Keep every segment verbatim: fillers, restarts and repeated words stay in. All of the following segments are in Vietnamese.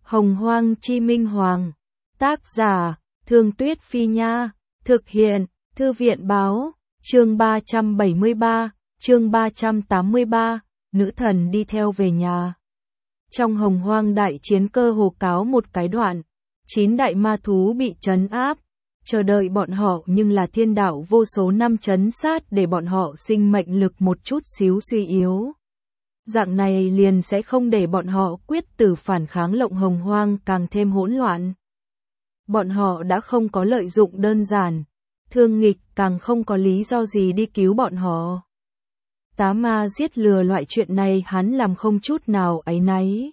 Hồng Hoang Chi Minh Hoàng. Tác giả, Thương Tuyết Phi Nha. Thực hiện, Thư viện Báo. Chương ba trăm bảy mươi ba, chương ba trăm tám mươi ba, nữ thần đi theo về nhà. Trong Hồng Hoang đại chiến cơ hồ cáo một cái đoạn, chín đại ma thú bị trấn áp, chờ đợi bọn họ nhưng là thiên đạo vô số năm trấn sát để bọn họ sinh mệnh lực một chút xíu suy yếu. Dạng này liền sẽ không để bọn họ quyết tử phản kháng, lộng Hồng Hoang càng thêm hỗn loạn. Bọn họ đã không có lợi dụng đơn giản, Thương Nghịch càng không có lý do gì đi cứu bọn họ. Tá ma giết lừa loại chuyện này hắn làm không chút nào áy náy.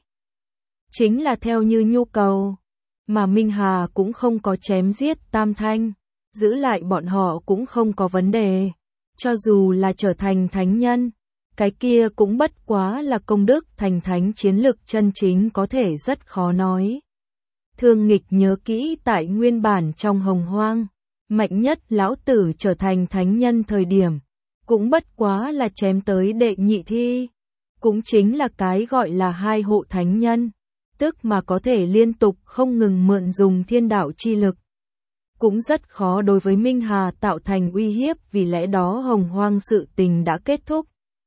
Chính là theo như nhu cầu, mà Minh Hà cũng không có chém giết Tam Thanh, giữ lại bọn họ cũng không có vấn đề. Cho dù là trở thành thánh nhân, cái kia cũng bất quá là công đức, thành thánh chiến lực chân chính có thể rất khó nói. Thương Nghịch nhớ kỹ tại nguyên bản trong Hồng Hoang, mạnh nhất lão tử trở thành thánh nhân thời điểm, cũng bất quá là chém tới đệ nhị thi, cũng chính là cái gọi là hai hộ thánh nhân, tức mà có thể liên tục không ngừng mượn dùng thiên đạo chi lực. Cũng rất khó đối với Minh Hà tạo thành uy hiếp, vì lẽ đó Hồng Hoang sự tình đã kết thúc.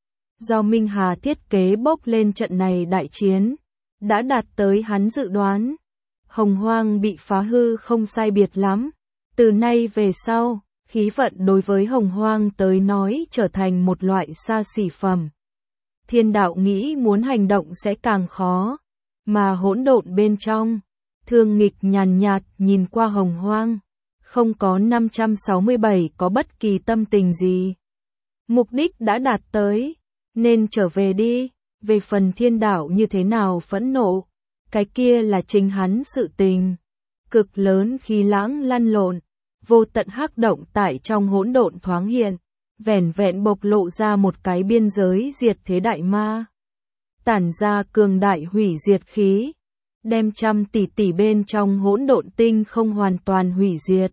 Do Minh Hà thiết kế bốc lên trận này đại chiến, đã đạt tới hắn dự đoán. Hồng Hoang bị phá hư không sai biệt lắm. Từ nay về sau, khí vận đối với Hồng Hoang tới nói trở thành một loại xa xỉ phẩm. Thiên đạo nghĩ muốn hành động sẽ càng khó, mà hỗn độn bên trong, Thương Nghịch nhàn nhạt nhìn qua Hồng Hoang, không có năm trăm sáu mươi bảy có bất kỳ tâm tình gì. Mục đích đã đạt tới, nên trở về đi. Về phần thiên đạo như thế nào phẫn nộ, cái kia là chính hắn sự tình. Cực lớn khí lãng lăn lộn, vô tận hắc động tại trong hỗn độn thoáng hiện, vẻn vẹn bộc lộ ra một cái biên giới diệt thế đại ma. Tản ra cường đại hủy diệt khí, đem trăm tỷ tỷ bên trong hỗn độn tinh không hoàn toàn hủy diệt,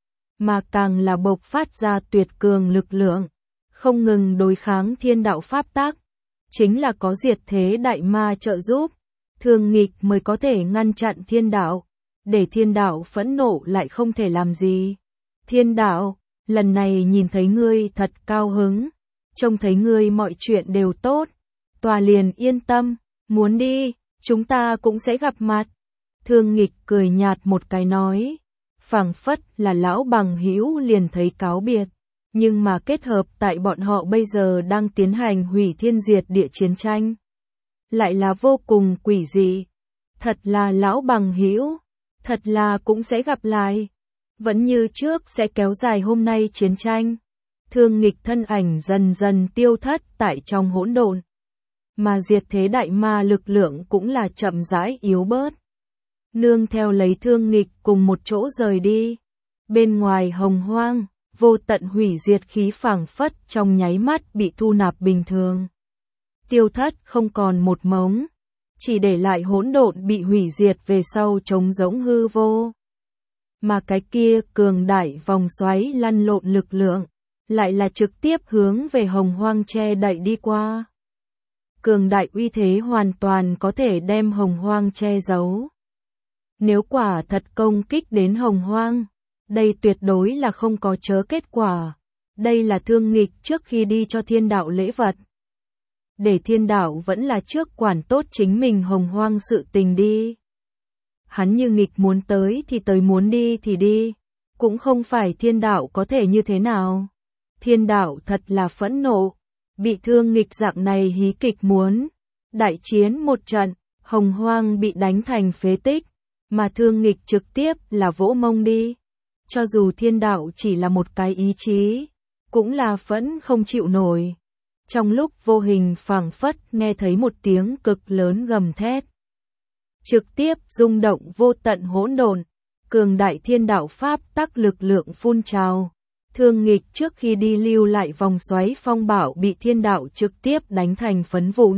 mà càng là bộc phát ra tuyệt cường lực lượng, không ngừng đối kháng thiên đạo pháp tắc. Chính là có diệt thế đại ma trợ giúp, Thương Nghịch mới có thể ngăn chặn thiên đạo, để thiên đạo phẫn nộ lại không thể làm gì. Thiên đạo, lần này nhìn thấy ngươi thật cao hứng, trông thấy ngươi mọi chuyện đều tốt, tòa liền yên tâm, muốn đi, chúng ta cũng sẽ gặp mặt. Thương Nghịch cười nhạt một cái nói, phảng phất là lão bằng hữu liền thấy cáo biệt, nhưng mà kết hợp tại bọn họ bây giờ đang tiến hành hủy thiên diệt địa chiến tranh, lại là vô cùng quỷ dị. Thật là lão bằng hữu, thật là cũng sẽ gặp lại, vẫn như trước sẽ kéo dài hôm nay chiến tranh. Thương Nghịch thân ảnh dần dần tiêu thất tại trong hỗn độn, mà diệt thế đại ma lực lượng cũng là chậm rãi yếu bớt. Nương theo lấy Thương Nghịch cùng một chỗ rời đi, bên ngoài Hồng Hoang, vô tận hủy diệt khí phảng phất trong nháy mắt bị thu nạp bình thường, tiêu thất không còn một mống, chỉ để lại hỗn độn bị hủy diệt về sau trống rỗng hư vô. Mà cái kia cường đại vòng xoáy lăn lộn lực lượng, lại là trực tiếp hướng về Hồng Hoang che đậy đi qua. Cường đại uy thế hoàn toàn có thể đem Hồng Hoang che giấu. Nếu quả thật công kích đến Hồng Hoang, đây tuyệt đối là không có chớ kết quả. Đây là Thương Nghịch trước khi đi cho thiên đạo lễ vật, để thiên đạo vẫn là trước quản tốt chính mình Hồng Hoang sự tình đi. Hắn như Nghịch muốn tới thì tới, muốn đi thì đi, cũng không phải thiên đạo có thể như thế nào. Thiên đạo thật là phẫn nộ, bị Thương Nghịch dạng này hí kịch muốn đại chiến một trận, Hồng Hoang bị đánh thành phế tích, mà Thương Nghịch trực tiếp là vỗ mông đi. Cho dù thiên đạo chỉ là một cái ý chí, cũng là phẫn không chịu nổi. Trong lúc vô hình phảng phất nghe thấy một tiếng cực lớn gầm thét, trực tiếp rung động vô tận hỗn độn, cường đại thiên đạo pháp tắc lực lượng phun trào. Thương Nghịch trước khi đi lưu lại vòng xoáy phong bảo bị thiên đạo trực tiếp đánh thành phấn vụn,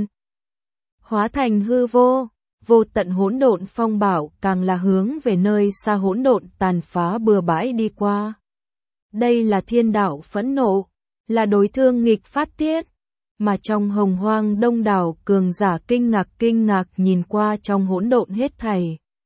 hóa thành hư vô. Vô tận hỗn độn phong bảo càng là hướng về nơi xa hỗn độn tàn phá bừa bãi đi qua. Đây là thiên đạo phẫn nộ, là đối Thương Nghịch phát tiết, mà trong Hồng Hoang đông đảo cường giả kinh ngạc kinh ngạc nhìn qua trong hỗn độn hết thảy,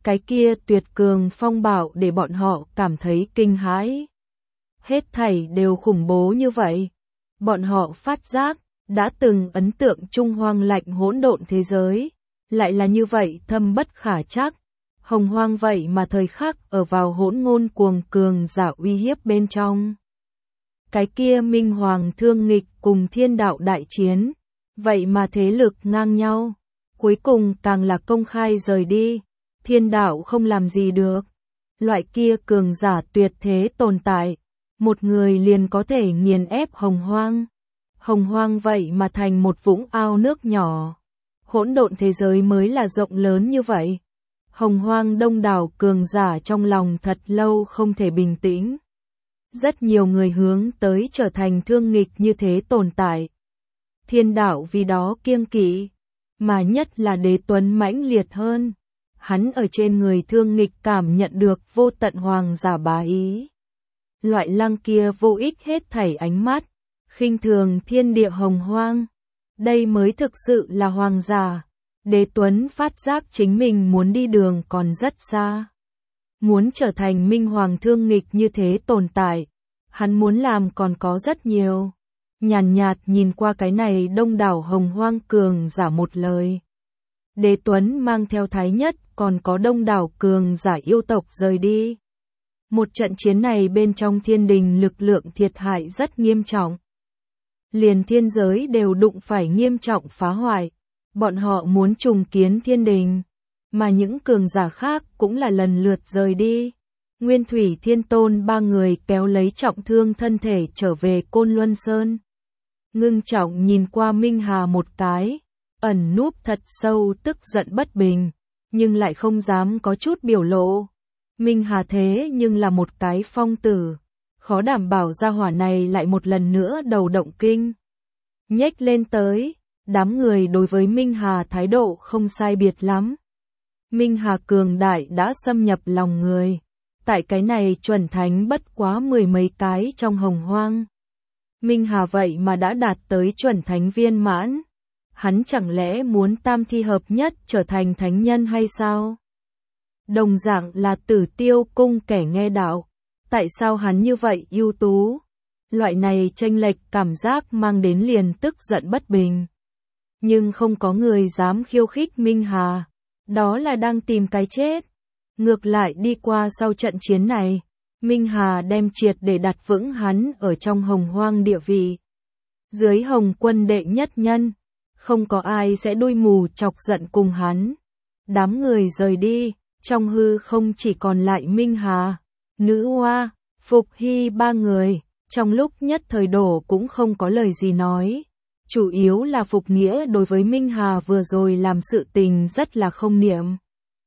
Cái kia tuyệt cường phong bạo để bọn họ cảm thấy kinh hãi. Hết thảy đều khủng bố như vậy. Bọn họ phát giác, đã từng ấn tượng Trung Hoang lạnh hỗn độn thế giới, lại là như vậy thâm bất khả trắc. Hồng Hoang vậy mà thời khắc ở vào hỗn ngôn cuồng cường giả uy hiếp bên trong. Cái kia Minh Hoàng thương nghịch cùng thiên đạo đại chiến, vậy mà thế lực ngang nhau, cuối cùng càng là công khai rời đi, thiên đạo không làm gì được. Loại kia cường giả tuyệt thế tồn tại, một người liền có thể nghiền ép Hồng Hoang. Hồng Hoang vậy mà thành một vũng ao nước nhỏ. Hỗn độn thế giới mới là rộng lớn như vậy. Hồng Hoang đông đảo cường giả trong lòng thật lâu không thể bình tĩnh. Rất nhiều người hướng tới trở thành thương nghịch như thế tồn tại. Thiên đạo vì đó kiêng kỵ, mà nhất là Đế Tuấn mãnh liệt hơn. Hắn ở trên người thương nghịch cảm nhận được vô tận hoàng giả bá ý. Loại lăng kia vô ích hết thảy ánh mắt, khinh thường thiên địa Hồng Hoang. Đây mới thực sự là hoàng giả. Đế Tuấn phát giác chính mình muốn đi đường còn rất xa. Muốn trở thành minh hoàng thương nghịch như thế tồn tại, hắn muốn làm còn có rất nhiều. Nhàn nhạt nhìn qua cái này đông đảo Hồng Hoang cường giả một lời. Đế Tuấn mang theo Thái Nhất còn có đông đảo cường giả yêu tộc rời đi. Một trận chiến này bên trong thiên đình lực lượng thiệt hại rất nghiêm trọng. Liền thiên giới đều đụng phải nghiêm trọng phá hoại. Bọn họ muốn trùng kiến thiên đình, mà những cường giả khác cũng là lần lượt rời đi. Nguyên Thủy Thiên Tôn ba người kéo lấy trọng thương thân thể trở về Côn Luân Sơn. Ngưng trọng nhìn qua Minh Hà một cái, ẩn núp thật sâu tức giận bất bình, nhưng lại không dám có chút biểu lộ. Minh Hà thế nhưng là một cái phong tử, khó đảm bảo gia hỏa này lại một lần nữa đầu động kinh. Nhếch lên tới, đám người đối với Minh Hà thái độ không sai biệt lắm. Minh Hà cường đại đã xâm nhập lòng người. Tại cái này chuẩn thánh bất quá mười mấy cái trong Hồng Hoang. Minh Hà vậy mà đã đạt tới chuẩn thánh viên mãn. Hắn chẳng lẽ muốn tam thi hợp nhất trở thành thánh nhân hay sao? Đồng dạng là Tử Tiêu cung kẻ nghe đạo. Tại sao hắn như vậy ưu tú? Loại này chênh lệch cảm giác mang đến liền tức giận bất bình. Nhưng không có người dám khiêu khích Minh Hà. Đó là đang tìm cái chết. Ngược lại đi qua sau trận chiến này, Minh Hà đem triệt để đặt vững hắn ở trong Hồng Hoang địa vị. Dưới Hồng Quân đệ nhất nhân, không có ai sẽ đuôi mù chọc giận cùng hắn. Đám người rời đi, trong hư không chỉ còn lại Minh Hà, Nữ Hoa, Phục Hy ba người, trong lúc nhất thời đổ cũng không có lời gì nói. Chủ yếu là Phục Nghĩa đối với Minh Hà vừa rồi làm sự tình rất là không niệm.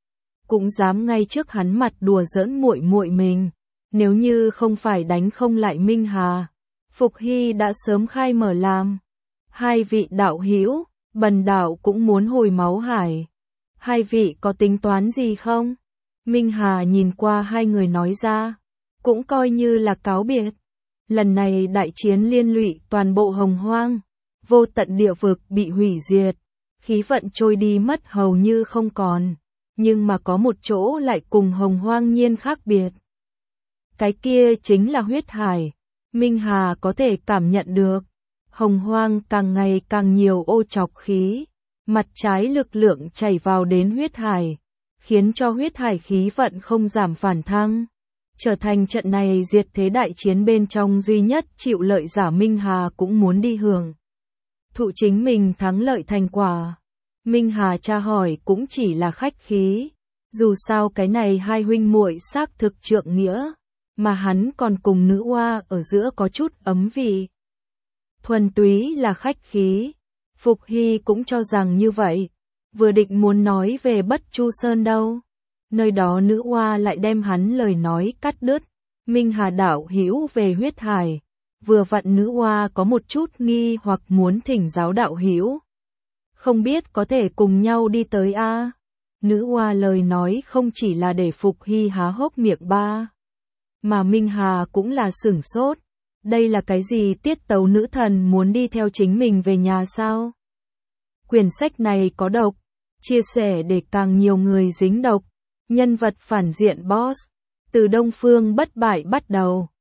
Cũng dám ngay trước hắn mặt đùa giỡn muội muội mình, nếu như không phải đánh không lại Minh Hà, Phục Hy đã sớm khai mở làm. Hai vị đạo hữu, Bần đạo cũng muốn hồi máu hải. Hai vị có tính toán gì không? Minh Hà nhìn qua hai người nói ra, cũng coi như là cáo biệt. Lần này đại chiến liên lụy toàn bộ Hồng Hoang, vô tận địa vực bị hủy diệt, khí vận trôi đi mất hầu như không còn. Nhưng mà có một chỗ lại cùng Hồng Hoang nhiên khác biệt. Cái kia chính là huyết hải. Minh Hà có thể cảm nhận được. Hồng Hoang càng ngày càng nhiều ô trọc khí. Mặt trái lực lượng chảy vào đến huyết hải. Khiến cho huyết hải khí vận không giảm phản thăng. Trở thành trận này diệt thế đại chiến bên trong duy nhất chịu lợi giả Minh Hà cũng muốn đi hưởng. Thụ chính mình thắng lợi thành quả. Minh Hà tra hỏi cũng chỉ là khách khí, dù sao cái này hai huynh muội xác thực trượng nghĩa, mà hắn còn cùng Nữ Hoa ở giữa có chút ấm vị. Thuần túy là khách khí, Phục Hy cũng cho rằng như vậy, vừa định muốn nói về Bất Chu Sơn đâu. Nơi đó Nữ Hoa lại đem hắn lời nói cắt đứt, Minh Hà đạo hữu về huyết hải, vừa vặn Nữ Hoa có một chút nghi hoặc muốn thỉnh giáo đạo hữu. Không biết có thể cùng nhau đi tới a à? Nữ Hoa lời nói không chỉ là để Phục Hy há hốc miệng ba. Mà Minh Hà cũng là sửng sốt. Đây là cái gì tiết tấu nữ thần muốn đi theo chính mình về nhà sao? Quyển sách này có độc. Chia sẻ để càng nhiều người dính độc. Nhân vật phản diện boss. Từ Đông Phương bất bại bắt đầu.